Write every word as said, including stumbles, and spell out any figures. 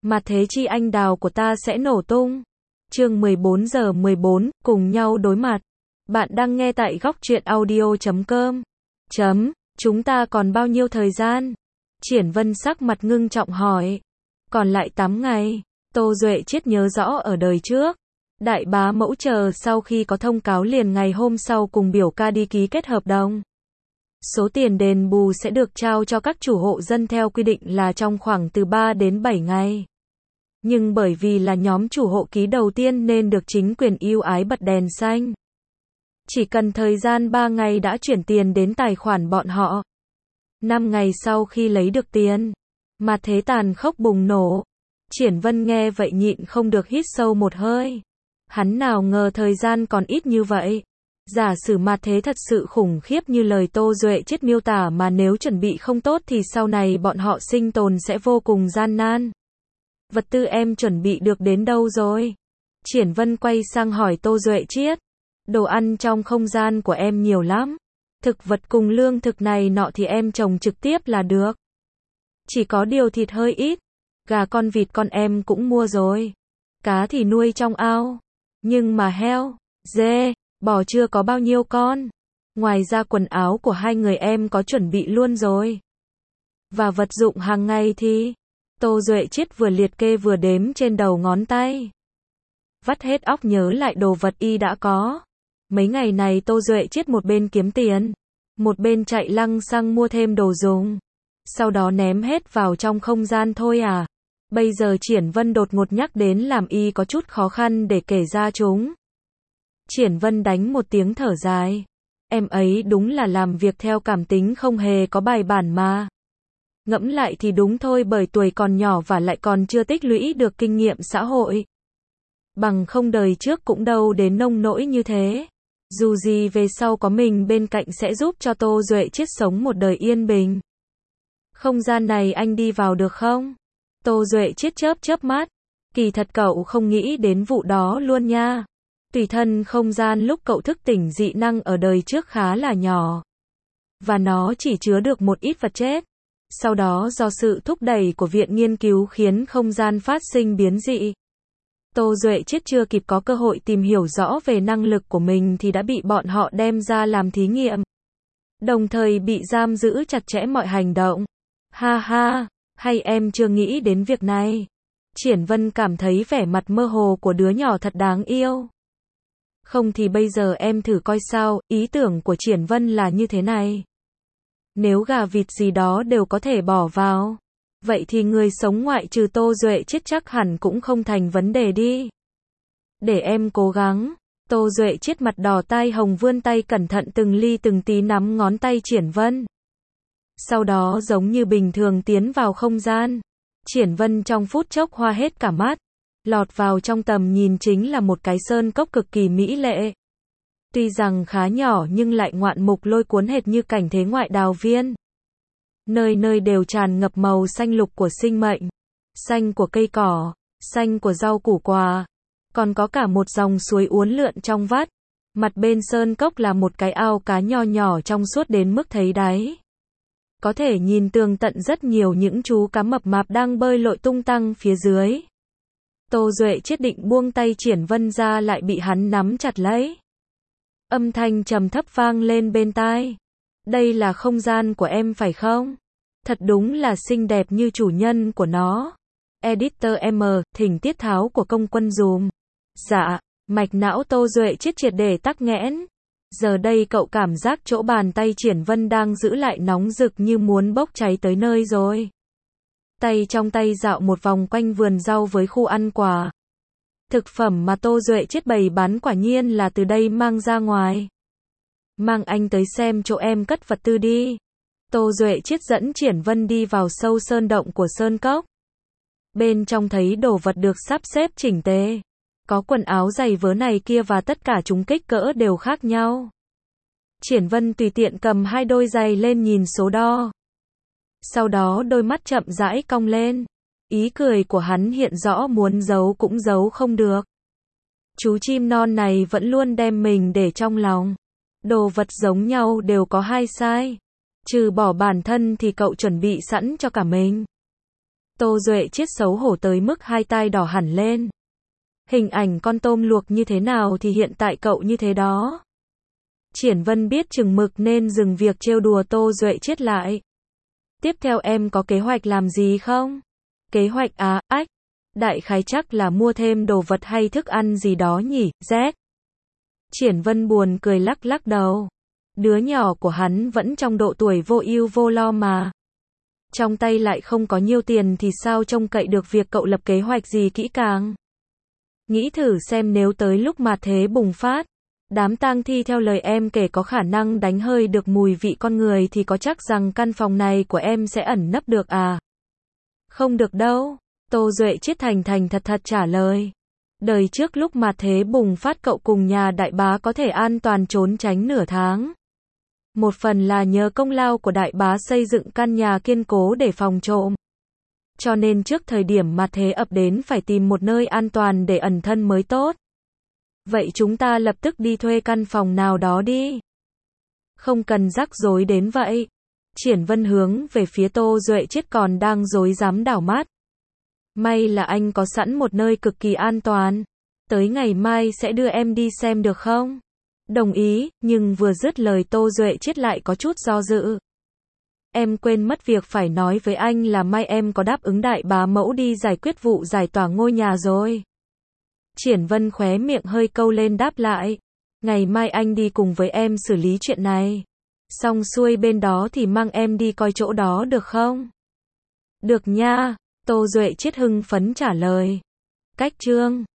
Mà thế chi anh đào của ta sẽ nổ tung. Chương mười bốn giờ mười bốn, cùng nhau đối mặt. Bạn đang nghe tại góc truyện audio chấm com. Chấm, chúng ta còn bao nhiêu thời gian? Triển Vân sắc mặt ngưng trọng hỏi. Còn lại tám ngày. Tô Duệ Chiết nhớ rõ ở đời trước. Đại bá mẫu chờ sau khi có thông cáo liền ngày hôm sau cùng biểu ca đi ký kết hợp đồng. Số tiền đền bù sẽ được trao cho các chủ hộ dân theo quy định là trong khoảng từ ba đến bảy ngày. Nhưng bởi vì là nhóm chủ hộ ký đầu tiên nên được chính quyền ưu ái bật đèn xanh. Chỉ cần thời gian ba ngày đã chuyển tiền đến tài khoản bọn họ. năm ngày sau khi lấy được tiền, mà thế tàn khốc bùng nổ. Triển Vân nghe vậy nhịn không được hít sâu một hơi. Hắn nào ngờ thời gian còn ít như vậy. Giả sử mà thế thật sự khủng khiếp như lời Tô Duệ Chiết miêu tả mà nếu chuẩn bị không tốt thì sau này bọn họ sinh tồn sẽ vô cùng gian nan. Vật tư em chuẩn bị được đến đâu rồi? Triển Vân quay sang hỏi Tô Duệ Chiết. Đồ ăn trong không gian của em nhiều lắm. Thực vật cùng lương thực này nọ thì em trồng trực tiếp là được. Chỉ có điều thịt hơi ít. Gà con vịt con em cũng mua rồi. Cá thì nuôi trong ao. Nhưng mà heo, dê, bò chưa có bao nhiêu con. Ngoài ra quần áo của hai người em có chuẩn bị luôn rồi. Và vật dụng hàng ngày thì... Tô Duệ Chiết vừa liệt kê vừa đếm trên đầu ngón tay. Vắt hết óc nhớ lại đồ vật y đã có. Mấy ngày này Tô Duệ Chiết một bên kiếm tiền, một bên chạy lăng xăng mua thêm đồ dùng. Sau đó ném hết vào trong không gian thôi à. Bây giờ Triển Vân đột ngột nhắc đến làm y có chút khó khăn để kể ra chúng. Triển Vân đánh một tiếng thở dài. Em ấy đúng là làm việc theo cảm tính không hề có bài bản mà. Ngẫm lại thì đúng thôi, bởi tuổi còn nhỏ và lại còn chưa tích lũy được kinh nghiệm xã hội. Bằng không đời trước cũng đâu đến nông nỗi như thế. Dù gì về sau có mình bên cạnh sẽ giúp cho Tô Duệ Chiết sống một đời yên bình. Không gian này anh đi vào được không? Tô Duệ Chiết chớp chớp mắt. Kỳ thật cậu không nghĩ đến vụ đó luôn nha. Tùy thân không gian lúc cậu thức tỉnh dị năng ở đời trước khá là nhỏ. Và nó chỉ chứa được một ít vật chết. Sau đó do sự thúc đẩy của viện nghiên cứu khiến không gian phát sinh biến dị. Tô Duệ Chiết chưa kịp có cơ hội tìm hiểu rõ về năng lực của mình thì đã bị bọn họ đem ra làm thí nghiệm. Đồng thời bị giam giữ chặt chẽ mọi hành động. Ha ha, hay em chưa nghĩ đến việc này? Triển Vân cảm thấy vẻ mặt mơ hồ của đứa nhỏ thật đáng yêu. Không thì bây giờ em thử coi sao, ý tưởng của Triển Vân là như thế này. Nếu gà vịt gì đó đều có thể bỏ vào, vậy thì người sống ngoại trừ Tô Duệ Chiết chắc hẳn cũng không thành vấn đề đi. Để em cố gắng. Tô Duệ Chiết mặt đỏ tai hồng vươn tay cẩn thận từng ly từng tí nắm ngón tay Triển Vân. Sau đó giống như bình thường tiến vào không gian. Triển Vân trong phút chốc hoa hết cả mắt. Lọt vào trong tầm nhìn chính là một cái sơn cốc cực kỳ mỹ lệ. Tuy rằng khá nhỏ nhưng lại ngoạn mục lôi cuốn hệt như cảnh thế ngoại đào viên. Nơi nơi đều tràn ngập màu xanh lục của sinh mệnh. Xanh của cây cỏ, xanh của rau củ quả. Còn có cả một dòng suối uốn lượn trong vắt. Mặt bên sơn cốc là một cái ao cá nho nhỏ trong suốt đến mức thấy đáy. Có thể nhìn tường tận rất nhiều những chú cá mập mạp đang bơi lội tung tăng phía dưới. Tô Duệ Chiết định buông tay Triển Vân ra lại bị hắn nắm chặt lấy. Âm thanh trầm thấp vang lên bên tai. Đây là không gian của em phải không? Thật đúng là xinh đẹp như chủ nhân của nó. Editor M, thỉnh tiết tháo của công quân dùm. Dạ, mạch não Tô Duệ Chiết triệt để tắc nghẽn. Giờ đây cậu cảm giác chỗ bàn tay Triển Vân đang giữ lại nóng rực như muốn bốc cháy tới nơi rồi. Tay trong tay dạo một vòng quanh vườn rau với khu ăn quả. Thực phẩm mà Tô Duệ Chiết bày bán quả nhiên là từ đây mang ra ngoài. Mang anh tới xem chỗ em cất vật tư đi. Tô Duệ Chiết dẫn Triển Vân đi vào sâu sơn động của sơn cốc. Bên trong thấy đồ vật được sắp xếp chỉnh tề. Có quần áo giày vớ này kia và tất cả chúng kích cỡ đều khác nhau. Triển Vân tùy tiện cầm hai đôi giày lên nhìn số đo. Sau đó đôi mắt chậm rãi cong lên. Ý cười của hắn hiện rõ muốn giấu cũng giấu không được. Chú chim non này vẫn luôn đem mình để trong lòng. Đồ vật giống nhau đều có hai sai. Trừ bỏ bản thân thì cậu chuẩn bị sẵn cho cả mình. Tô Duệ Chiết xấu hổ tới mức hai tai đỏ hẳn lên. Hình ảnh con tôm luộc như thế nào thì hiện tại cậu như thế đó. Triển Vân biết chừng mực nên dừng việc trêu đùa Tô Duệ Chiết lại. Tiếp theo em có kế hoạch làm gì không? Kế hoạch á, ách. Đại khái chắc là mua thêm đồ vật hay thức ăn gì đó nhỉ, Z. Triển Vân buồn cười lắc lắc đầu. Đứa nhỏ của hắn vẫn trong độ tuổi vô ưu vô lo mà. Trong tay lại không có nhiều tiền thì sao trông cậy được việc cậu lập kế hoạch gì kỹ càng. Nghĩ thử xem nếu tới lúc mà thế bùng phát, đám tang thi theo lời em kể có khả năng đánh hơi được mùi vị con người thì có chắc rằng căn phòng này của em sẽ ẩn nấp được à? Không được đâu. Tô Duệ Chiết thành thành thật thật trả lời. Đời trước lúc mà thế bùng phát cậu cùng nhà đại bá có thể an toàn trốn tránh nửa tháng. Một phần là nhờ công lao của đại bá xây dựng căn nhà kiên cố để phòng trộm. Cho nên trước thời điểm mà thế ập đến phải tìm một nơi an toàn để ẩn thân mới tốt. Vậy chúng ta lập tức đi thuê căn phòng nào đó đi. Không cần rắc rối đến vậy. Triển Vân hướng về phía Tô Duệ Chiết còn đang rối rắm đảo mắt. May là anh có sẵn một nơi cực kỳ an toàn. Tới ngày mai sẽ đưa em đi xem được không? Đồng ý, nhưng vừa dứt lời Tô Duệ Chiết lại có chút do dự. Em quên mất việc phải nói với anh là mai em có đáp ứng đại bá mẫu đi giải quyết vụ giải tỏa ngôi nhà rồi. Triển Vân khóe miệng hơi câu lên đáp lại. Ngày mai anh đi cùng với em xử lý chuyện này. Xong xuôi bên đó thì mang em đi coi chỗ đó được không? Được nha, Tô Duệ Chiết hưng phấn trả lời. Cách chương